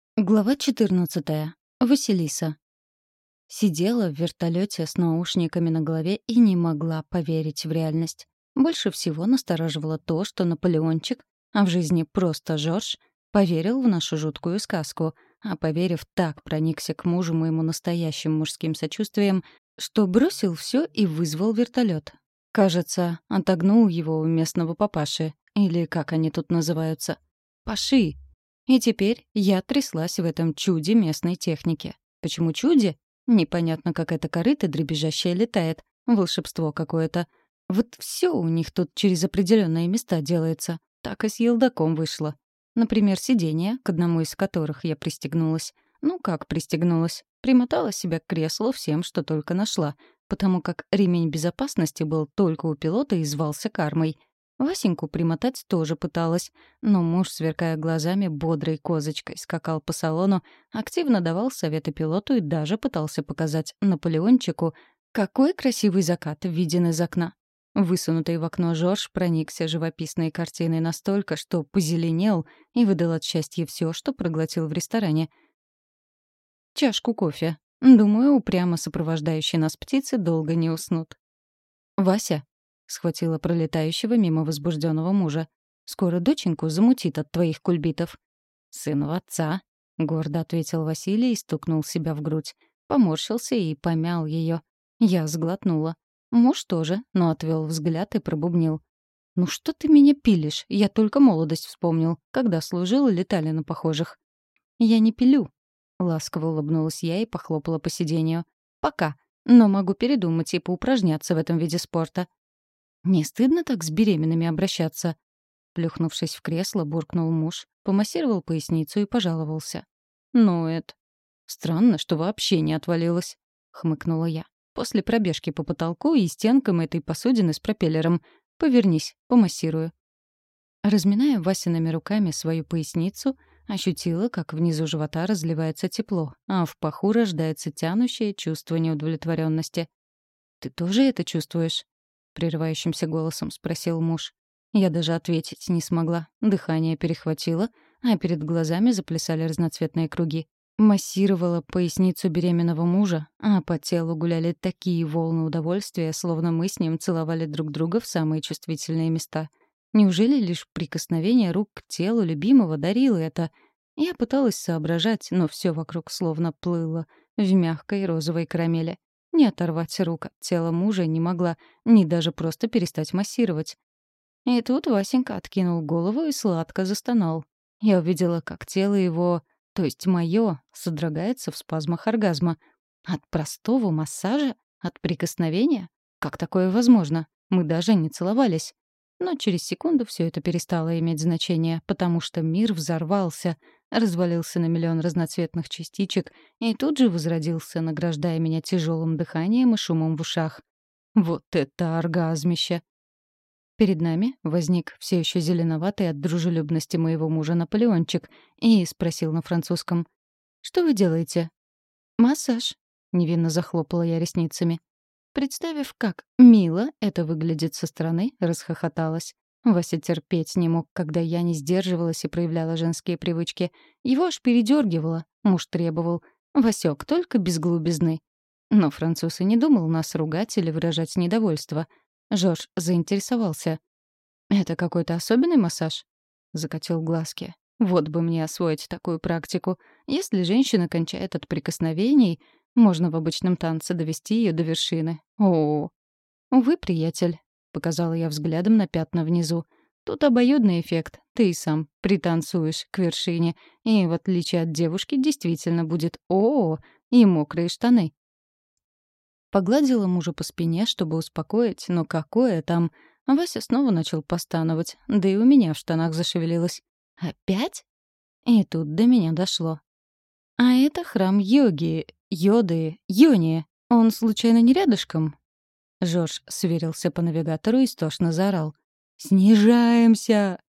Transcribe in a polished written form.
Глава 14. Василиса. Сидела в вертолете с наушниками на голове и не могла поверить в реальность. Больше всего настораживало то, что Наполеончик, а в жизни просто Жорж, поверил в нашу жуткую сказку, а поверив, так проникся к мужу моему настоящим мужским сочувствием, что бросил все и вызвал вертолет. Кажется, отогнул его у местного папаши, или как они тут называются, паши. И теперь я тряслась в этом чуде местной техники. Почему чуде? Непонятно, как эта корыта дребезжащая летает. Волшебство какое-то. Вот все у них тут через определенные места делается. Так и с елдаком вышло. Например, сиденье, к одному из которых я пристегнулась. Ну как пристегнулась? Примотала себя к креслу всем, что только нашла, потому как ремень безопасности был только у пилота и звался кармой. Васеньку примотать тоже пыталась, но муж, сверкая глазами, бодрой козочкой скакал по салону, активно давал советы пилоту и даже пытался показать Наполеончику, какой красивый закат виден из окна. Высунутый в окно Жорж проникся живописной картиной настолько, что позеленел и выдал от счастья все, что проглотил в ресторане. Чашку кофе. Думаю, упрямо сопровождающие нас птицы долго не уснут. «Вася», — схватила пролетающего мимо возбужденного мужа, «скоро доченьку замутит от твоих кульбитов». «Сыну отца», — гордо ответил Василий и стукнул себя в грудь. Поморщился и помял ее. Я сглотнула. Муж тоже, но отвел взгляд и пробубнил. «Ну что ты меня пилишь? Я только молодость вспомнил. Когда служил, летали на похожих». «Я не пилю», — ласково улыбнулась я и похлопала по сиденью. «Пока. Но могу передумать и поупражняться в этом виде спорта». «Не стыдно так с беременными обращаться?» Плюхнувшись в кресло, буркнул муж, помассировал поясницу и пожаловался. «Ну, это... Странно, что вообще не отвалилось», — хмыкнула я. «После пробежки по потолку и стенкам этой посудины с пропеллером. Повернись, помассирую». Разминая Васиными руками свою поясницу, ощутила, как внизу живота разливается тепло, а в паху рождается тянущее чувство неудовлетворенности. «Ты тоже это чувствуешь?» — прерывающимся голосом спросил муж. Я даже ответить не смогла. Дыхание перехватило, а перед глазами заплясали разноцветные круги. Массировала поясницу беременного мужа, а по телу гуляли такие волны удовольствия, словно мы с ним целовали друг друга в самые чувствительные места. Неужели лишь прикосновение рук к телу любимого дарило это? Я пыталась соображать, но все вокруг словно плыло в мягкой розовой карамели. Не оторвать рук от тела мужа не могла, ни даже просто перестать массировать. И тут Васенька откинул голову и сладко застонал. Я увидела, как тело его, то есть моё, содрогается в спазмах оргазма. От простого массажа? От прикосновения? Как такое возможно? Мы даже не целовались. Но через секунду все это перестало иметь значение, потому что мир взорвался, развалился на миллион разноцветных частичек и тут же возродился, награждая меня тяжелым дыханием и шумом в ушах. Вот это оргазмище! Перед нами возник все еще зеленоватый от дружелюбности моего мужа Наполеончик и спросил на французском: «Что вы делаете?» «Массаж», — невинно захлопала я ресницами. Представив, как мило это выглядит со стороны, расхохоталась. Вася терпеть не мог, когда я не сдерживалась и проявляла женские привычки. Его аж передергивало, муж требовал: «Васёк, только без глубизны». Но француз и не думал нас ругать или выражать недовольство. Жорж заинтересовался. «Это какой-то особенный массаж?» — закатил глазки. «Вот бы мне освоить такую практику. Если женщина кончает от прикосновений, можно в обычном танце довести ее до вершины. О, увы, приятель», — показала я взглядом на пятна внизу. «Тут обоюдный эффект. Ты и сам пританцуешь к вершине, и, в отличие от девушки, действительно будет о и мокрые штаны». Погладила мужа по спине, чтобы успокоить, но какое там... Вася снова начал постановать, да и у меня в штанах зашевелилось. «Опять?» И тут до меня дошло. «А это храм йоги, йоды, йони. Он случайно не рядышком?» Жорж сверился по навигатору и истошно заорал. «Снижаемся!»